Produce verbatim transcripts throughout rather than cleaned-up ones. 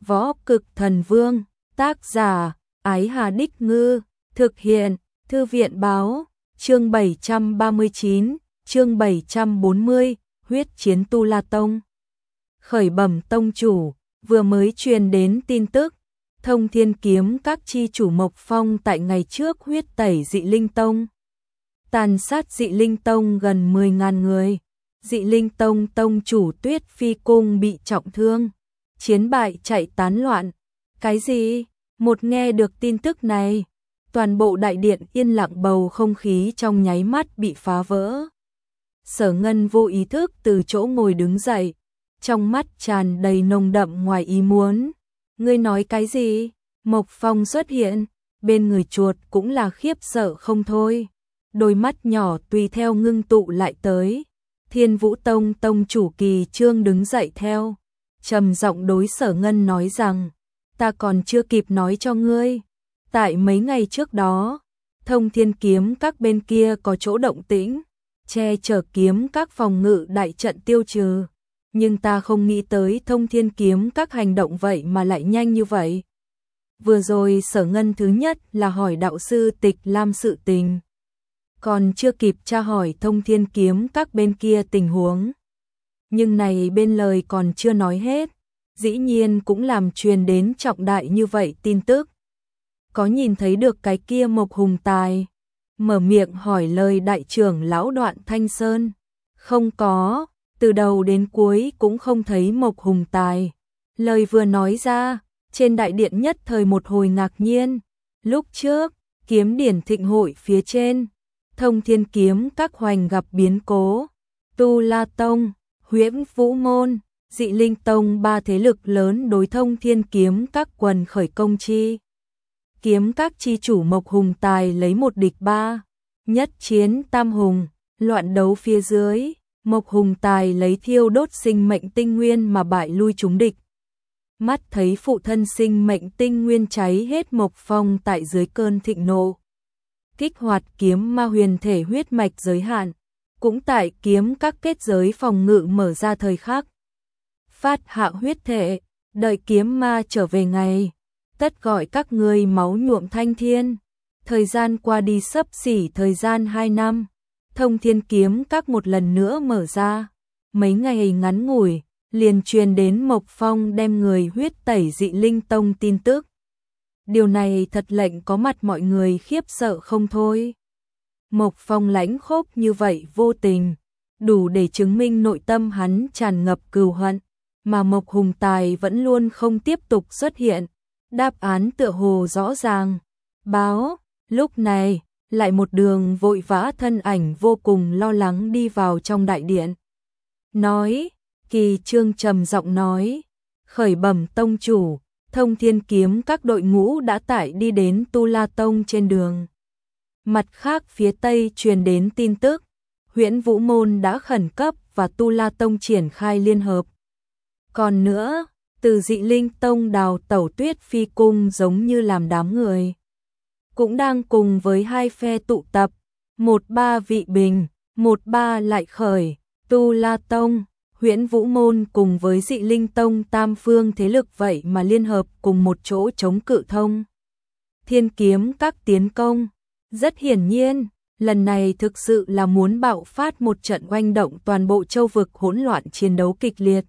Võ Cực Thần Vương, tác giả, Ái Hà Đích Ngư, thực hiện, Thư viện báo, chương bảy trăm ba mươi chín, chương bảy trăm bốn mươi, huyết chiến Tu La Tông. Khởi bẩm tông chủ, vừa mới truyền đến tin tức, Thông Thiên Kiếm các chi chủ Mộc Phong tại ngày trước huyết tẩy Dị Linh Tông. Tàn sát Dị Linh Tông gần mười nghìn người, Dị Linh Tông tông chủ Tuyết Phi Cung bị trọng thương, chiến bại chạy tán loạn. Cái gì? Một nghe được tin tức này, toàn bộ đại điện yên lặng, bầu không khí trong nháy mắt bị phá vỡ. Sở Ngân vô ý thức từ chỗ ngồi đứng dậy, trong mắt tràn đầy nồng đậm ngoài ý muốn. Ngươi nói cái gì? Mộc Phong xuất hiện, bên người chuột cũng là khiếp sợ không thôi. Đôi mắt nhỏ tùy theo ngưng tụ lại tới. Thiên Vũ Tông tông chủ Kỳ Trương đứng dậy theo, trầm giọng đối Sở Ngân nói rằng, ta còn chưa kịp nói cho ngươi. Tại mấy ngày trước đó, Thông Thiên Kiếm các bên kia có chỗ động tĩnh, che chở kiếm các phòng ngự đại trận tiêu trừ. Nhưng ta không nghĩ tới Thông Thiên Kiếm các hành động vậy mà lại nhanh như vậy. Vừa rồi Sở Ngân thứ nhất là hỏi đạo sư Tịch Lam sự tình, còn chưa kịp tra hỏi Thông Thiên Kiếm các bên kia tình huống. Nhưng này bên lời còn chưa nói hết, dĩ nhiên cũng làm truyền đến trọng đại như vậy tin tức. Có nhìn thấy được cái kia Mộc Hùng Tài? Mở miệng hỏi lời đại trưởng lão Đoạn Thanh Sơn. Không có, từ đầu đến cuối cũng không thấy Mộc Hùng Tài. Lời vừa nói ra, trên đại điện nhất thời một hồi ngạc nhiên. Lúc trước, kiếm điển thịnh hội phía trên, Thông Thiên Kiếm các hoành gặp biến cố. Tu La Tông, Huyễn Vũ Môn, Dị Linh Tông ba thế lực lớn đối Thông Thiên Kiếm các quần khởi công chi. Kiếm các chi chủ Mộc Hùng Tài lấy một địch ba, nhất chiến tam hùng, loạn đấu phía dưới, Mộc Hùng Tài lấy thiêu đốt sinh mệnh tinh nguyên mà bại lui chúng địch. Mắt thấy phụ thân sinh mệnh tinh nguyên cháy hết, Mộc Phong tại dưới cơn thịnh nộ, kích hoạt kiếm ma huyền thể huyết mạch giới hạn, cũng tại kiếm các kết giới phòng ngự mở ra thời khắc. Phát hạ huyết thể, đợi kiếm ma trở về ngày, tất gọi các ngươi máu nhuộm thanh thiên. Thời gian qua đi sấp xỉ thời gian hai năm, Thông Thiên Kiếm các một lần nữa mở ra. Mấy ngày ngắn ngủi, liền truyền đến Mộc Phong đem người huyết tẩy Dị Linh Tông tin tức. Điều này thật lệnh có mặt mọi người khiếp sợ không thôi. Mộc Phong lãnh khốc như vậy vô tình, đủ để chứng minh nội tâm hắn tràn ngập cừu hận, mà Mộc Hùng Tài vẫn luôn không tiếp tục xuất hiện. Đáp án tựa hồ rõ ràng. Báo, lúc này, lại một đường vội vã thân ảnh vô cùng lo lắng đi vào trong đại điện. Nói, Kỳ Trương trầm giọng nói, khởi bẩm tông chủ, Thông Thiên Kiếm các đội ngũ đã tải đi đến Tu La Tông trên đường. Mặt khác phía tây truyền đến tin tức, Huyễn Vũ Môn đã khẩn cấp và Tu La Tông triển khai liên hợp. Còn nữa, từ Dị Linh Tông đào tẩu Tuyết Phi Cung giống như làm đám người, cũng đang cùng với hai phe tụ tập, một ba vị bình, một ba lại khởi. Tu La Tông, Huyễn Vũ Môn cùng với Dị Linh Tông tam phương thế lực vậy mà liên hợp cùng một chỗ chống cự Thông Thiên Kiếm các tiến công. Rất hiển nhiên, lần này thực sự là muốn bạo phát một trận oanh động toàn bộ châu vực, hỗn loạn chiến đấu kịch liệt.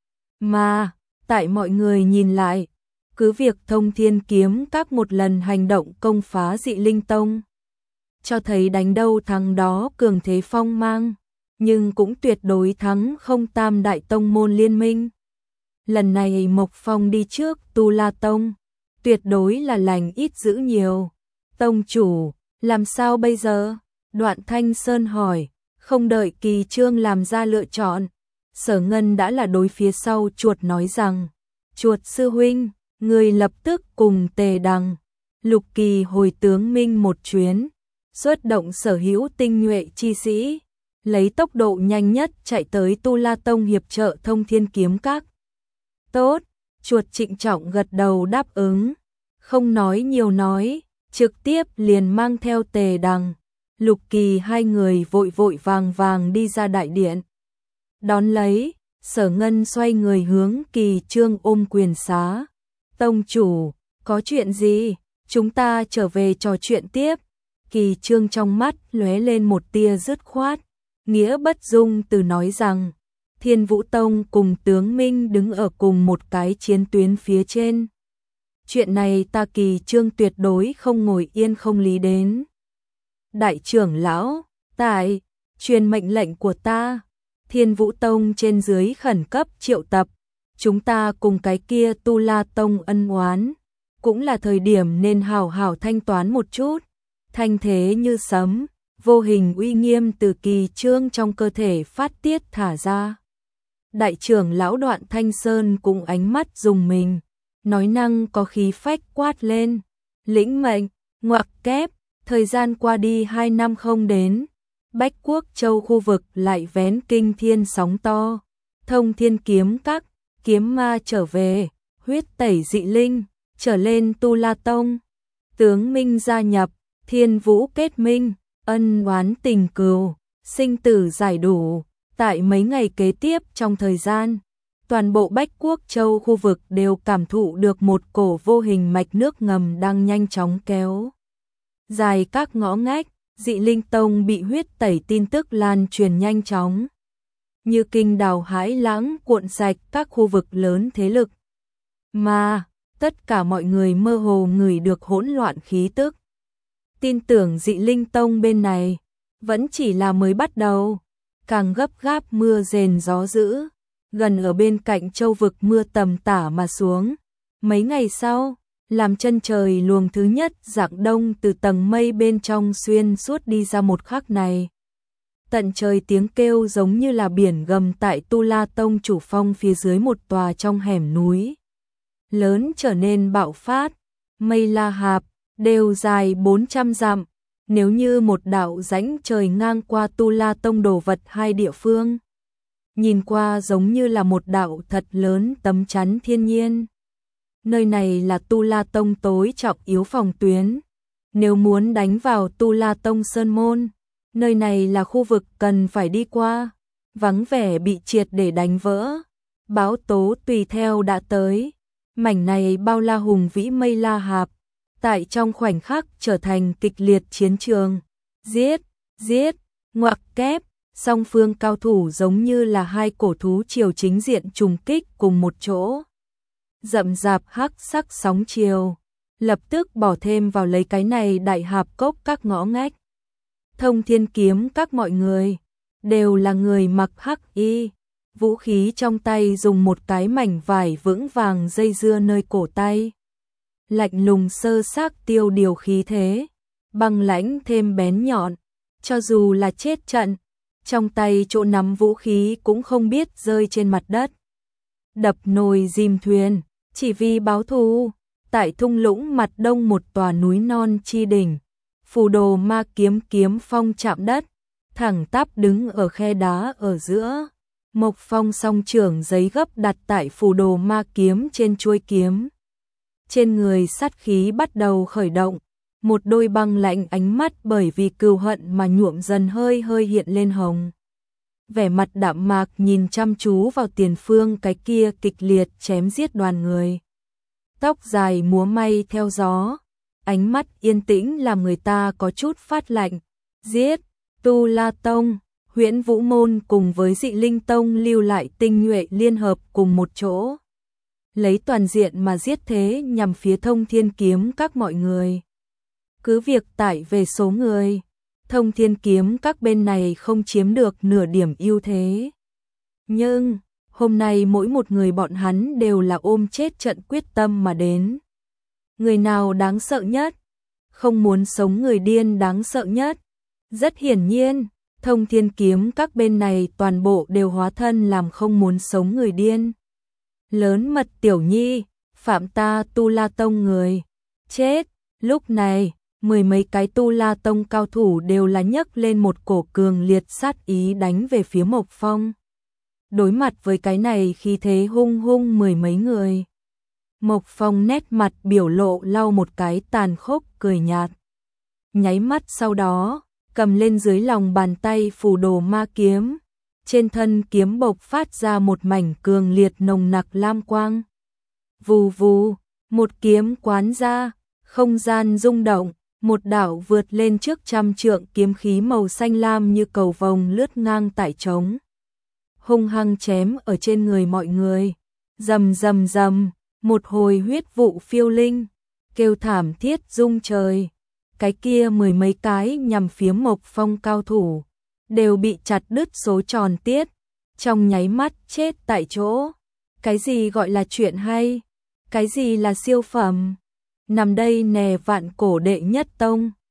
Mà, tại mọi người nhìn lại, cứ việc Thông Thiên Kiếm các một lần hành động công phá Dị Linh Tông, cho thấy đánh đâu thắng đó cường thế phong mang, nhưng cũng tuyệt đối thắng không tam đại tông môn liên minh. Lần này Mộc Phong đi trước Tu La Tông, tuyệt đối là lành ít dữ nhiều. Tông chủ, làm sao bây giờ? Đoạn Thanh Sơn hỏi, không đợi Kỳ Trương làm ra lựa chọn. Sở Ngân đã là đối phía sau chuột nói rằng, chuột sư huynh, người lập tức cùng Tề Đằng, Lục Kỳ hồi tướng minh một chuyến, xuất động sở hữu tinh nhuệ chi sĩ, lấy tốc độ nhanh nhất chạy tới Tu La Tông hiệp trợ Thông Thiên Kiếm các. Tốt, chuột trịnh trọng gật đầu đáp ứng, không nói nhiều nói, trực tiếp liền mang theo Tề Đằng, Lục Kỳ hai người vội vội vàng vàng đi ra đại điện. Đón lấy, Sở Ngân xoay người hướng Kỳ Trương ôm quyền xá. Tông chủ, có chuyện gì? Chúng ta trở về trò chuyện tiếp. Kỳ Trương trong mắt lóe lên một tia dứt khoát, nghĩa bất dung từ nói rằng Thiên Vũ Tông cùng tướng Minh đứng ở cùng một cái chiến tuyến phía trên. Chuyện này ta Kỳ Trương tuyệt đối không ngồi yên không lý đến. Đại trưởng lão, tại, truyền mệnh lệnh của ta, Thiên Vũ Tông trên dưới khẩn cấp triệu tập, chúng ta cùng cái kia Tu La Tông ân oán, cũng là thời điểm nên hảo hảo thanh toán một chút. Thanh thế như sấm, vô hình uy nghiêm từ Kỳ Trương trong cơ thể phát tiết thả ra. Đại trưởng lão Đoạn Thanh Sơn cùng ánh mắt dùng mình, nói năng có khí phách quát lên, lĩnh mệnh, ngoặc kép, thời gian qua đi hai năm không đến, Bách Quốc Châu khu vực lại vén kinh thiên sóng to, Thông Thiên kiếm các, kiếm ma trở về, huyết tẩy dị linh, trở lên Tu La Tông, tướng Minh gia nhập, Thiên Vũ kết minh, ân oán tình cừu, sinh tử giải đủ. Tại mấy ngày kế tiếp trong thời gian, toàn bộ Bách Quốc Châu khu vực đều cảm thụ được một cổ vô hình mạch nước ngầm đang nhanh chóng kéo dài các ngõ ngách, dị linh tông bị huyết tẩy tin tức lan truyền nhanh chóng. Như kinh đào hãi lãng cuộn sạch các khu vực lớn thế lực. Mà, tất cả mọi người mơ hồ ngửi được hỗn loạn khí tức. Tin tưởng dị linh tông bên này, vẫn chỉ là mới bắt đầu. Càng gấp gáp mưa rền gió dữ, gần ở bên cạnh châu vực mưa tầm tả mà xuống. Mấy ngày sau, làm chân trời luồng thứ nhất rạng đông từ tầng mây bên trong xuyên suốt đi ra một khắc này. Tận trời tiếng kêu giống như là biển gầm tại Tu La Tông chủ phong phía dưới một tòa trong hẻm núi. Lớn trở nên bạo phát, mây La Hạp, đều dài bốn trăm dặm. Nếu như một đạo rãnh trời ngang qua Tu La Tông đồ vật hai địa phương, nhìn qua giống như là một đạo thật lớn tấm chắn thiên nhiên. Nơi này là Tu La Tông tối trọng yếu phòng tuyến. Nếu muốn đánh vào Tu La Tông Sơn Môn, nơi này là khu vực cần phải đi qua, vắng vẻ bị triệt để đánh vỡ. Báo tố tùy theo đã tới, mảnh này bao la hùng vĩ mây La Hạp. Tại trong khoảnh khắc trở thành kịch liệt chiến trường, giết, giết, ngoặc kép, song phương cao thủ giống như là hai cổ thú triều chính diện trùng kích cùng một chỗ. Rậm rạp hắc sắc sóng chiều, lập tức bỏ thêm vào lấy cái này đại hạp cốc các ngõ ngách. Thông Thiên kiếm các mọi người, đều là người mặc hắc y, vũ khí trong tay dùng một cái mảnh vải vững vàng dây dưa nơi cổ tay. Lạnh lùng sơ xác tiêu điều khí thế, băng lãnh thêm bén nhọn, cho dù là chết trận, trong tay chỗ nắm vũ khí cũng không biết rơi trên mặt đất. Đập nồi dìm thuyền, chỉ vì báo thù, tại thung lũng mặt đông một tòa núi non chi đỉnh, phù đồ ma kiếm kiếm phong chạm đất, thẳng tắp đứng ở khe đá ở giữa. Mộc Phong song trưởng giấy gấp đặt tại phù đồ ma kiếm trên chuôi kiếm. Trên người sát khí bắt đầu khởi động, một đôi băng lạnh ánh mắt bởi vì cừu hận mà nhuộm dần hơi hơi hiện lên hồng. Vẻ mặt đạm mạc nhìn chăm chú vào tiền phương cái kia kịch liệt chém giết đoàn người. Tóc dài múa may theo gió, ánh mắt yên tĩnh làm người ta có chút phát lạnh. Giết, Tu La Tông, Huyễn Vũ Môn cùng với Dị Linh Tông lưu lại tinh nhuệ liên hợp cùng một chỗ. Lấy toàn diện mà giết thế nhằm phía Thông Thiên kiếm các mọi người. Cứ việc tải về số người, Thông Thiên kiếm các bên này không chiếm được nửa điểm ưu thế. Nhưng, hôm nay mỗi một người bọn hắn đều là ôm chết trận quyết tâm mà đến. Người nào đáng sợ nhất? Không muốn sống người điên đáng sợ nhất. Rất hiển nhiên, Thông Thiên kiếm các bên này toàn bộ đều hóa thân làm không muốn sống người điên. Lớn mật tiểu nhi, phạm ta Tu La Tông người. Chết, lúc này, mười mấy cái Tu La Tông cao thủ đều là nhấc lên một cổ cường liệt sát ý đánh về phía Mộc Phong. Đối mặt với cái này khi thế hung hung mười mấy người. Mộc Phong nét mặt biểu lộ lau một cái tàn khốc cười nhạt. Nháy mắt sau đó, cầm lên dưới lòng bàn tay phù đồ ma kiếm. Trên thân kiếm bộc phát ra một mảnh cường liệt nồng nặc lam quang. Vù vù, một kiếm quán ra, không gian rung động, một đạo vượt lên trước trăm trượng kiếm khí màu xanh lam như cầu vồng lướt ngang tại trống, hung hăng chém ở trên người mọi người. Rầm rầm rầm, một hồi huyết vụ phiêu linh, kêu thảm thiết rung trời. Cái kia mười mấy cái nhằm phía Mộc Phong cao thủ, đều bị chặt đứt số tròn tiết, trong nháy mắt chết tại chỗ. Cái gì gọi là chuyện hay? Cái gì là siêu phẩm? Nằm đây nè vạn cổ đệ nhất tông.